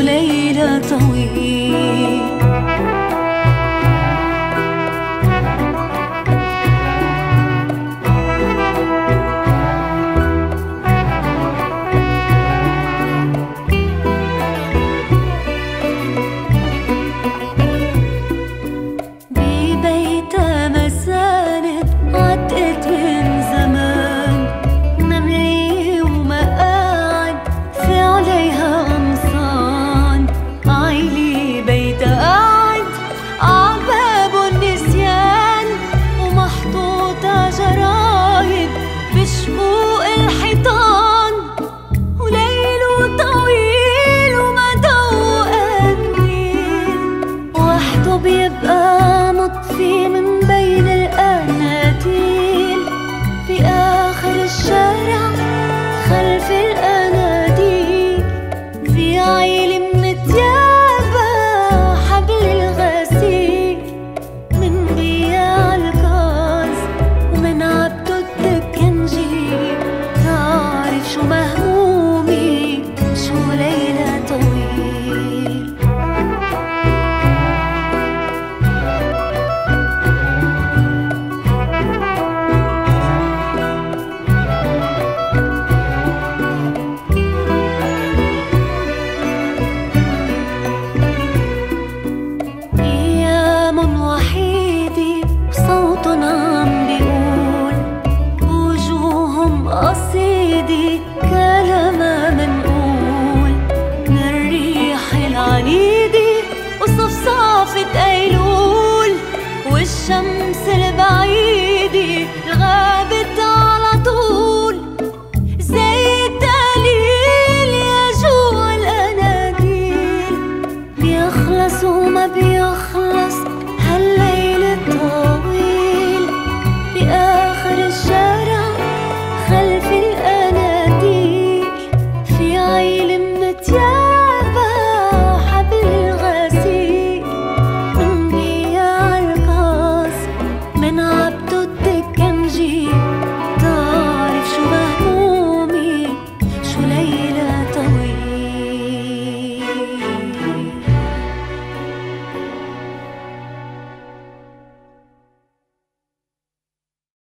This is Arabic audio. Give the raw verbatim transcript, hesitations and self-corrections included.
ليلة طويل. بشقوق الحيطان وليله طويل ومدعو قنديل، وحده بيبقى مطفي من بين القناديل في آخر الشارع خلف الأناديل. في عيلة من تيابة حبل الغسيل، من بياع الغاز ومن عبده الدكنجي. تعرف شو مهمومي شو ليلة طويل. أيام وحيدة وصوت عم بيقول، وجوههم قصيدة كلامها منقول. من الريح العنيدة وصفصافة أيلول، والشمس البعيدة غابت على طول. زي الدليل يا جوا الأناديل، بيخلص وما بيخلص